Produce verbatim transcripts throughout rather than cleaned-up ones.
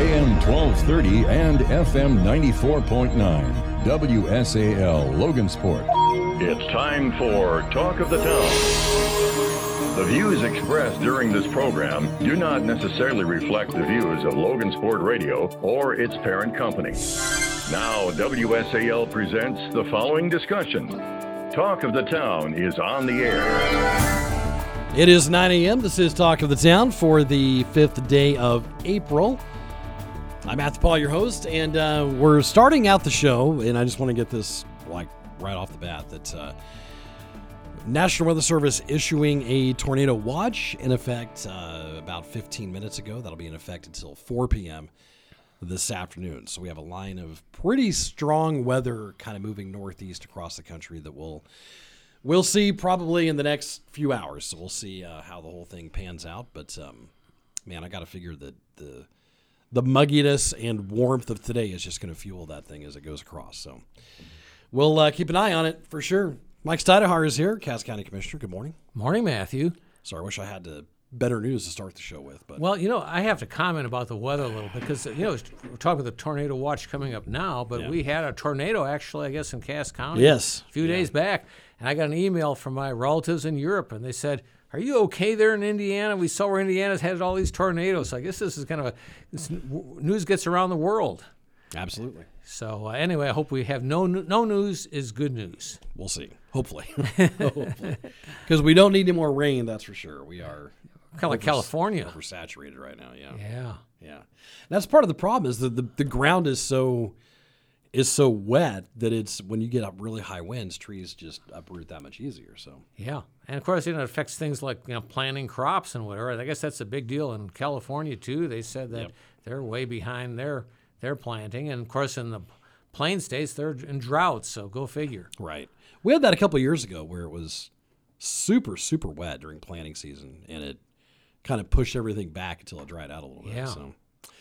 A M twelve thirty and F M ninety-four point nine. W S A L Logansport. It's time for Talk of the Town. The views expressed during this program do not necessarily reflect the views of Logansport Radio or its parent company. Now, W S A L presents the following discussion. Talk of the Town is on the air. It is nine a.m. This is Talk of the Town for the fifth day of April. I'm Matthew Paul, your host, and uh, we're starting out the show, and I just want to get this like right off the bat that uh, National Weather Service issuing a tornado watch in effect uh, about fifteen minutes ago. That'll be in effect until four p.m. this afternoon. So we have a line of pretty strong weather kind of moving northeast across the country that we'll we'll see probably in the next few hours. So we'll see uh, how the whole thing pans out. But um, man, I got to figure that the the mugginess and warmth of today is just going to fuel that thing as it goes across. So we'll uh, keep an eye on it for sure. Mike Stidehar is here, Cass County Commissioner. Good morning. Morning, Matthew. Sorry, I wish I had to better news to start the show with. But well, you know, I have to comment about the weather a little bit because, you know, we're talking about the tornado watch coming up now, but yeah. we had a tornado actually, I guess, in Cass County yes. a few yeah. days back, and I got an email from my relatives in Europe, and they said, "Are you okay there in Indiana? We saw where Indiana's had all these tornadoes." So I guess this is kind of a this news gets around the world. Absolutely. So uh, anyway, I hope we have no no news is good news. We'll see. Hopefully, because we don't need any more rain. That's for sure. We are kind of like California, oversaturated right now. Yeah. Yeah. Yeah. That's part of the problem is that the, the ground is so is so wet that it's when you get up really high winds, trees just uproot that much easier. So yeah, and of course, you know, it affects things like you know planting crops and whatever. I guess that's a big deal in California too. They said that yep. they're way behind their their planting, and of course, in the plain states, they're in droughts. So go figure. Right. We had that a couple of years ago where it was super super wet during planting season, and it kind of pushed everything back until it dried out a little bit. Yeah. So.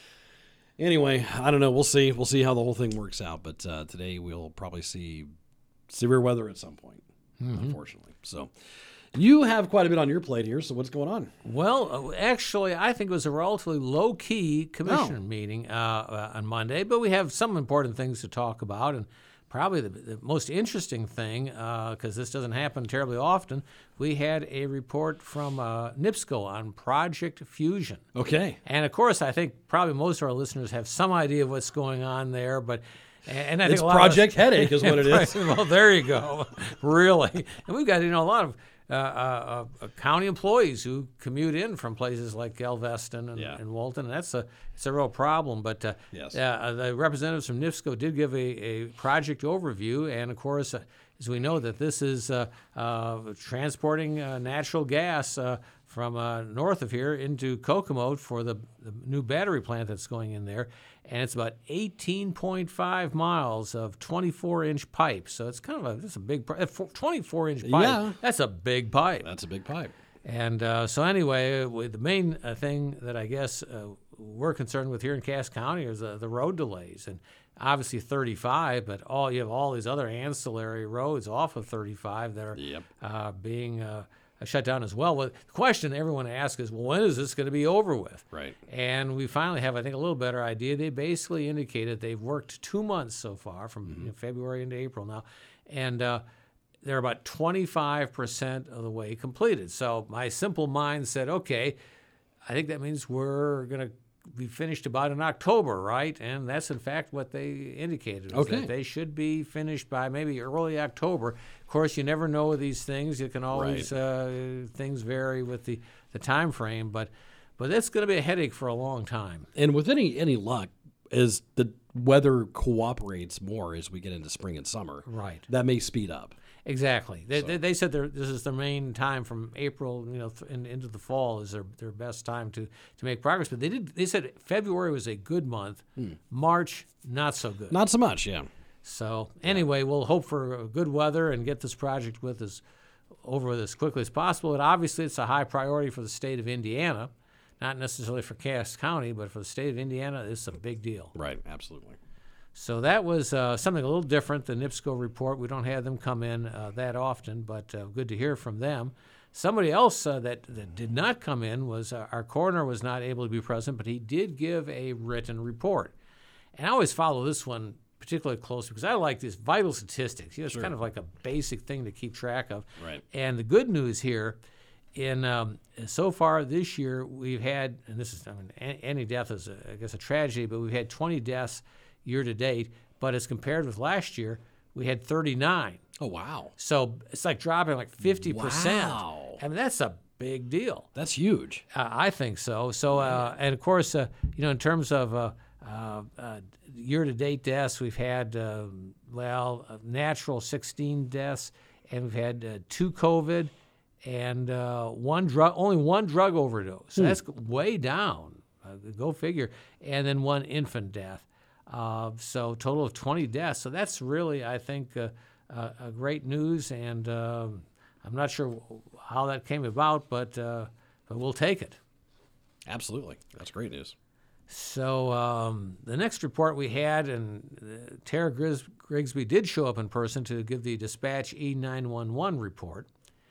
Anyway, I don't know. We'll see. We'll see how the whole thing works out. But uh, today we'll probably see severe weather at some point, mm-hmm. unfortunately. So you have quite a bit on your plate here. So what's going on? Well, actually, I think it was a relatively low-key commissioner oh. meeting uh, uh, on Monday. But we have some important things to talk about. And probably the, the most interesting thing, because uh, this doesn't happen terribly often, we had a report from uh, NIPSCO on Project Fusion. Okay. And, of course, I think probably most of our listeners have some idea of what's going on there, but and I it's think a lot Project of us, Headache is what it is. Well, there you go. Really. And we've got, you know, a lot of uh, uh, uh, county employees who commute in from places like Galveston and, yeah. and Walton, and that's a it's a real problem. But uh, yes. uh, the representatives from NIPSCO did give a, a project overview, and, of course, uh, as we know that this is uh, uh, transporting uh, natural gas uh, from uh, north of here into Kokomo for the, the new battery plant that's going in there. And it's about eighteen point five miles of twenty-four inch pipe. So it's kind of a, that's a big, twenty-four inch pipe. Yeah. That's a big pipe. That's a big pipe. And uh, so anyway, the main uh, thing that I guess uh, we're concerned with here in Cass County is uh, the road delays. And obviously thirty-five, but all you have all these other ancillary roads off of thirty-five that are yep. uh, being uh, shut down as well. Well, the question everyone asks is, well, when is this going to be over with? Right. And we finally have, I think, a little better idea. They basically indicated they've worked two months so far, from mm-hmm. you know, February into April now, and uh, they're about twenty-five percent of the way completed. So my simple mind said, okay, I think that means we're going to be finished about in October, right? And that's in fact what they indicated. Okay. That they should be finished by maybe early October. Of course, you never know with these things. You can always right. uh, things vary with the, the time frame, but but it's going to be a headache for a long time. And with any any luck, as the weather cooperates more as we get into spring and summer, right, that may speed up. Exactly. They, so. they, they said this is their main time from April, you know, th- in, into the fall is their, their best time to, to make progress. But they did. They said February was a good month. Hmm. March, not so good. Not so much, yeah. So anyway, we'll hope for good weather and get this project with us over with as quickly as possible. And obviously, it's a high priority for the state of Indiana, not necessarily for Cass County, but for the state of Indiana, it's a big deal. Right. Absolutely. So that was uh, something a little different than NIPSCO report. We don't have them come in uh, that often, but uh, good to hear from them. somebody else uh, that, that did not come in was uh, our coroner was not able to be present, but he did give a written report. And I always follow this one particularly closely because I like these vital statistics. You know, it's Sure. kind of like a basic thing to keep track of. Right. And the good news here, in um, so far this year, we've had, and this is, I mean, a- any death is, a, I guess, a tragedy, but we've had twenty deaths year to date. But as compared with last year, we had thirty-nine. Oh, wow. So it's like dropping like fifty percent. Wow. I mean, that's a big deal. That's huge. Uh, I think so. So, uh, and of course, uh, you know, in terms of uh, uh, uh, year-to-date deaths, we've had, uh, well, uh, natural sixteen deaths, and we've had uh, two COVID, and uh, one drug, only one drug overdose. So Hmm. that's way down. Uh, go figure. And then one infant death. Uh, so total of twenty deaths. So that's really, I think, uh, uh, a great news, and uh, I'm not sure how that came about, but uh, but we'll take it. Absolutely. That's great news. So um, the next report we had, and uh, Tara Gris- Grigsby did show up in person to give the Dispatch E nine one one report,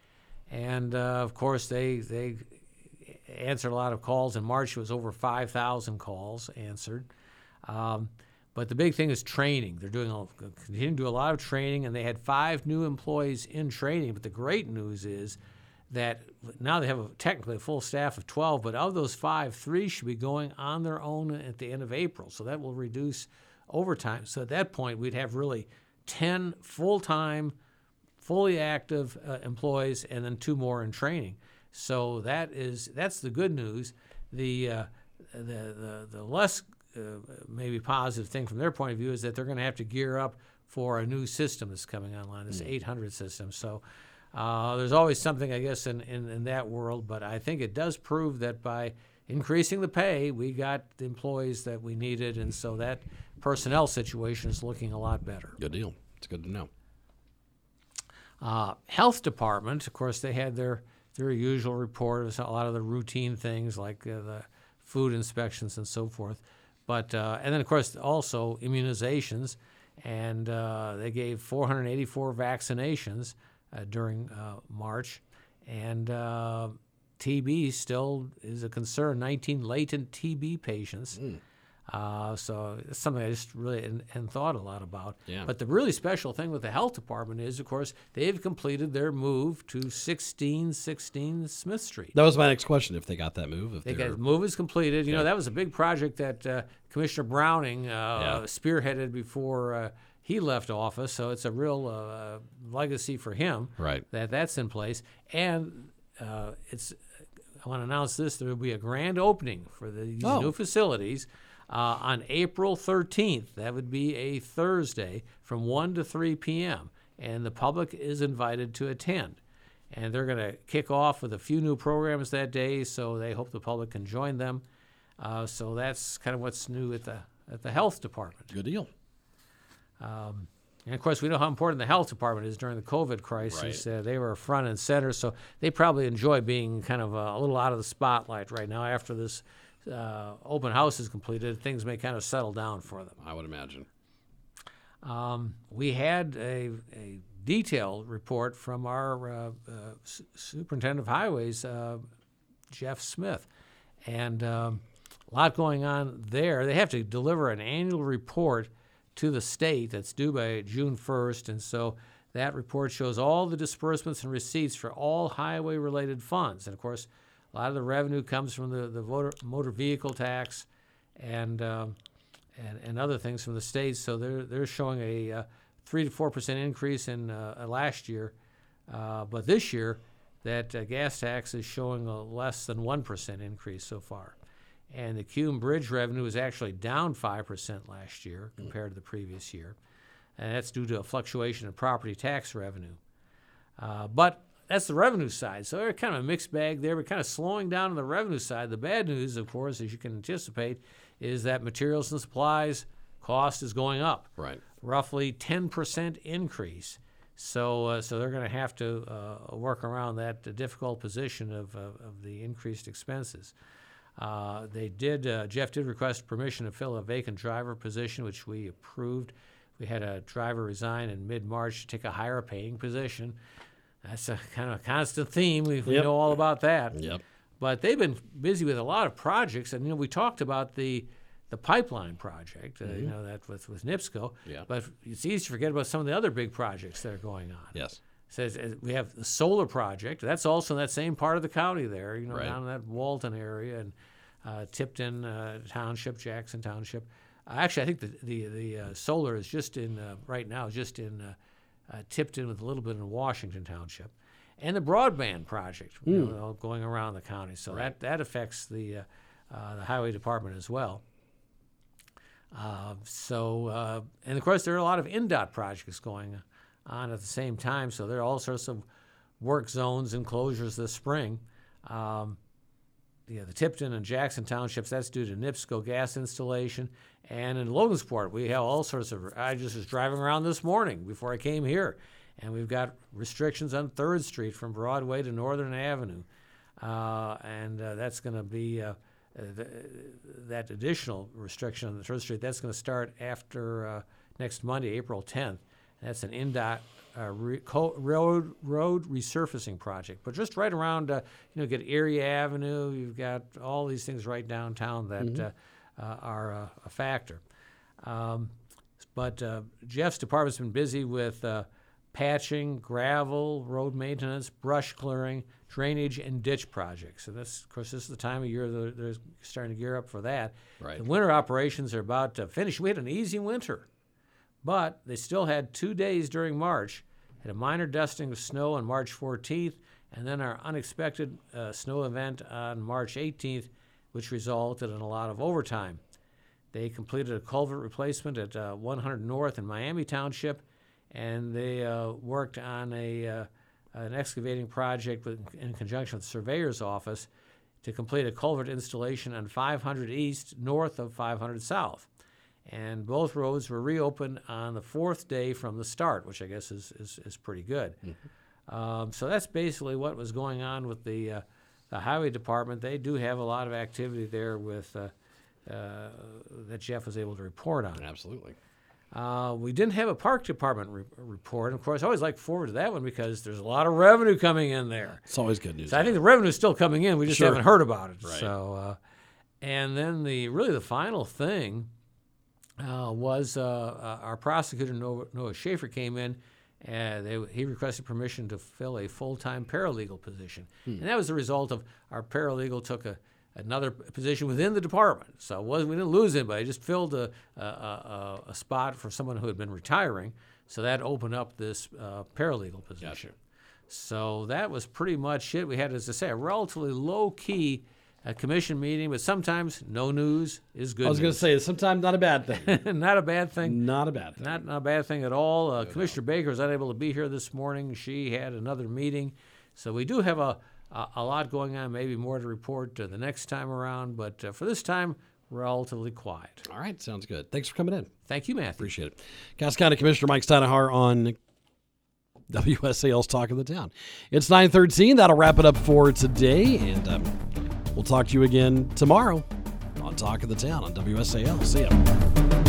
and uh, of course they they answered a lot of calls. In March, it was over five thousand calls answered. Um, But the big thing is training. They're doing a, continuing to do a lot of training, and they had five new employees in training. But the great news is that now they have a, technically a full staff of twelve, but of those five, three should be going on their own at the end of April. So that will reduce overtime. So at that point, we'd have really ten full-time, fully active uh, employees, and then two more in training. So that is that's the good news. The uh, the, the the less Uh, maybe positive thing from their point of view is that they're going to have to gear up for a new system that's coming online, this eight hundred system. So uh, there's always something, I guess, in, in, in that world. But I think it does prove that by increasing the pay, we got the employees that we needed. And so that personnel situation is looking a lot better. Good deal. It's good to know. Uh, health department, of course, they had their, their usual report. It was a lot of the routine things like uh, the food inspections and so forth. But uh, and then, of course, also immunizations, and uh, they gave four hundred eighty-four vaccinations uh, during uh, March, and uh, T B still is a concern, nineteen latent T B patients. Mm. Uh, so it's something I just really hadn't, hadn't thought a lot about. Yeah. But the really special thing with the health department is, of course, they've completed their move to sixteen sixteen Smith Street. That was my next question, if they got that move. If They they got were, move is completed. You Yeah. know, that was a big project that uh, Commissioner Browning uh, Yeah. spearheaded before uh, he left office. So it's a real uh, legacy for him Right. that that's in place. And uh, it's I want to announce this: there will be a grand opening for the, these Oh. new facilities uh, on April thirteenth. That would be a Thursday from one to three p.m. And the public is invited to attend. And they're going to kick off with a few new programs that day, so they hope the public can join them. Uh, so that's kind of what's new at the at the health department. Good deal. Um, and of course, we know how important the health department is during the COVID crisis. Right. Uh, they were front and center, so they probably enjoy being kind of a, a little out of the spotlight right now. After this uh, open house is completed, things may kind of settle down for them. I would imagine. Um, we had a, a detailed report from our uh, uh, S- Superintendent of Highways, uh, Jeff Smith, and um, a lot going on there. They have to deliver an annual report to the state that's due by June first, and so that report shows all the disbursements and receipts for all highway-related funds. And, of course, a lot of the revenue comes from the, the motor, motor vehicle tax and, um, and and other things from the state. So they're, they're showing a uh, three to four percent increase in uh, last year. Uh, but this year, that uh, gas tax is showing a less than one percent increase so far. And the Cume Bridge revenue is actually down five percent last year compared to the previous year. And that's due to a fluctuation in property tax revenue. Uh, but that's the revenue side. So they're kind of a mixed bag there. We're kind of slowing down on the revenue side. The bad news, of course, as you can anticipate, is that materials and supplies cost is going up. Right. Roughly ten percent increase. So uh, so they're going to have to uh, work around that uh, difficult position of, uh, of the increased expenses. Uh, they did, uh, Jeff did request permission to fill a vacant driver position, which we approved. We had a driver resign in mid-March to take a higher paying position. That's a kind of a constant theme. We, we Yep. know all about that. Yep. But they've been busy with a lot of projects, and you know we talked about the the pipeline project, uh, Mm-hmm. you know that with with NIPSCO. Yeah. But it's easy to forget about some of the other big projects that are going on. Yes. So as- as we have the solar project. That's also in that same part of the county there, you know, Right. down in that Walton area and uh, Tipton uh, Township, Jackson Township. Uh, actually, I think the the the uh, solar is just in uh, right now, just in uh, uh, Tipton with a little bit in Washington Township. And the broadband project, you know, all going around the county, so Right. that, that affects the uh, uh, the highway department as well. Uh, so, uh, and of course, there are a lot of N D O T projects going on at the same time. So there are all sorts of work zones and closures this spring. Um, yeah, the Tipton and Jackson townships, that's due to NIPSCO gas installation. And in Logansport, we have all sorts of. I just was driving around this morning before I came here. And we've got restrictions on third Street from Broadway to Northern Avenue. Uh, and uh, that's going to be uh, uh, th- that additional restriction on the third Street. That's going to start after uh, next Monday, April tenth. That's an N D O T uh, re- co- road road resurfacing project. But just right around, uh, you know, get Erie Avenue. You've got all these things right downtown that Mm-hmm. uh, uh, are uh, a factor. Um, but uh, Jeff's department's been busy with uh, patching, gravel, road maintenance, brush clearing, drainage, and ditch projects. So this, of course, this is the time of year they're, they're starting to gear up for that. Right. The winter operations are about to finish. We had an easy winter, but they still had two days during March. Had a minor dusting of snow on March fourteenth, and then our unexpected uh, snow event on March eighteenth, which resulted in a lot of overtime. They completed a culvert replacement at uh, one hundred North in Miami Township, and they uh, worked on a uh, an excavating project with, in conjunction with the surveyor's office to complete a culvert installation on five hundred East north of five hundred South. And both roads were reopened on the fourth day from the start, which I guess is, is, is pretty good. Mm-hmm. Um, so that's basically what was going on with the, uh, the highway department. They do have a lot of activity there with uh, uh, that Jeff was able to report on. Absolutely. Uh, we didn't have a park department re- report. Of course, I always look forward to that one because there's a lot of revenue coming in there. It's always good news. So I think the revenue is still coming in. We just Sure. haven't heard about it. Right. So, uh, and then the really the final thing uh, was uh, uh, our prosecutor Noah, Noah Schaefer came in. And they, he requested permission to fill a full-time paralegal position, Hmm. and that was the result of our paralegal took a another position within the department. So it wasn't, we didn't lose anybody. Just filled a, a, a, a spot for someone who had been retiring. So that opened up this uh, paralegal position. Gotcha. So that was pretty much it. We had, as I say, a relatively low-key uh, commission meeting, but sometimes no news is good I was going to news. say, sometimes not a bad thing. Not a bad thing. Not a bad thing. Not, not a bad thing at all. Uh, Commissioner Baker was unable to be here this morning. She had another meeting. So we do have a, a, a lot going on, maybe more to report uh, the next time around. But uh, for this time, relatively quiet. All right, sounds good. Thanks for coming in. Thank you, Matthew. Appreciate it. Cass County Commissioner Mike Steinahar on W S A L's Talk of the Town. It's nine thirteen. That'll wrap it up for today. And um, we'll talk to you again tomorrow on Talk of the Town on W S A L. See ya.